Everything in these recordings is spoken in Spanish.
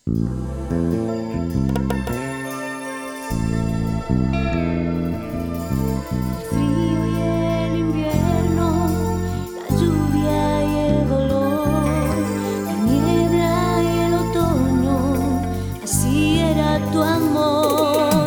Frío y el invierno, la lluvia y el dolor, la niebla y el otoño, así era tu amor.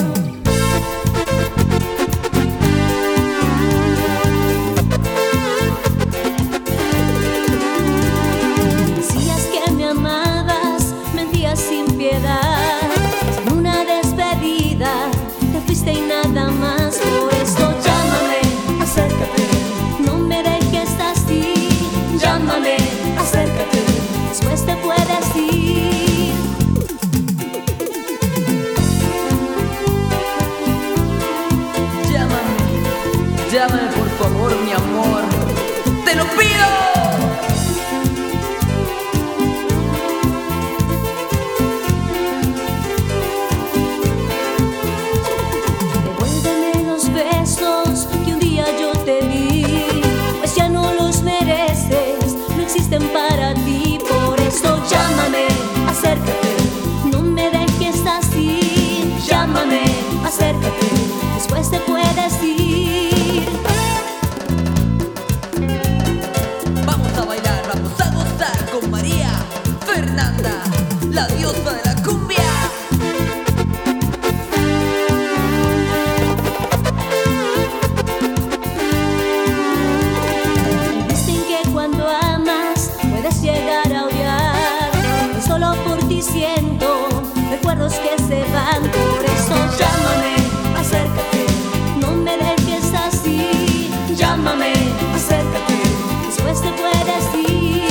Decías que me amabas, mentías sin piedad, sin una despedida, te fuiste y nada más. Por eso llámame, acércate, no me dejes así. Llámame, acércate, después te puedes ir. Llámame por favor, mi amor, te lo pido. Devuélveme los besos que un día yo te di, pues ya no los mereces, no existen para ti. Por eso llámame, acércate, no me dejes así. Llámame, acércate, después te puedes ir. Vamos a bailar, vamos a gozar con María Fernanda, la diosa de la cumbia. Dicen que cuando amas puedes llegar a odiar, y solo por ti siento recuerdos que se van. Por eso llámame, acércate, no me dejes así. Llámame, acércate, después te puedes ir.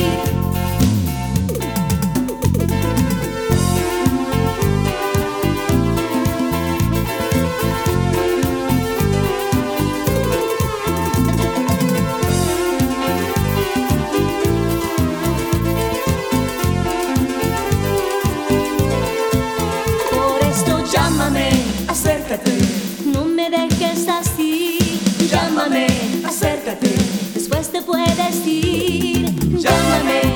Por esto llámame, acércate, no me dejes así. Llámame, acércate, después te puedes ir. Llámame,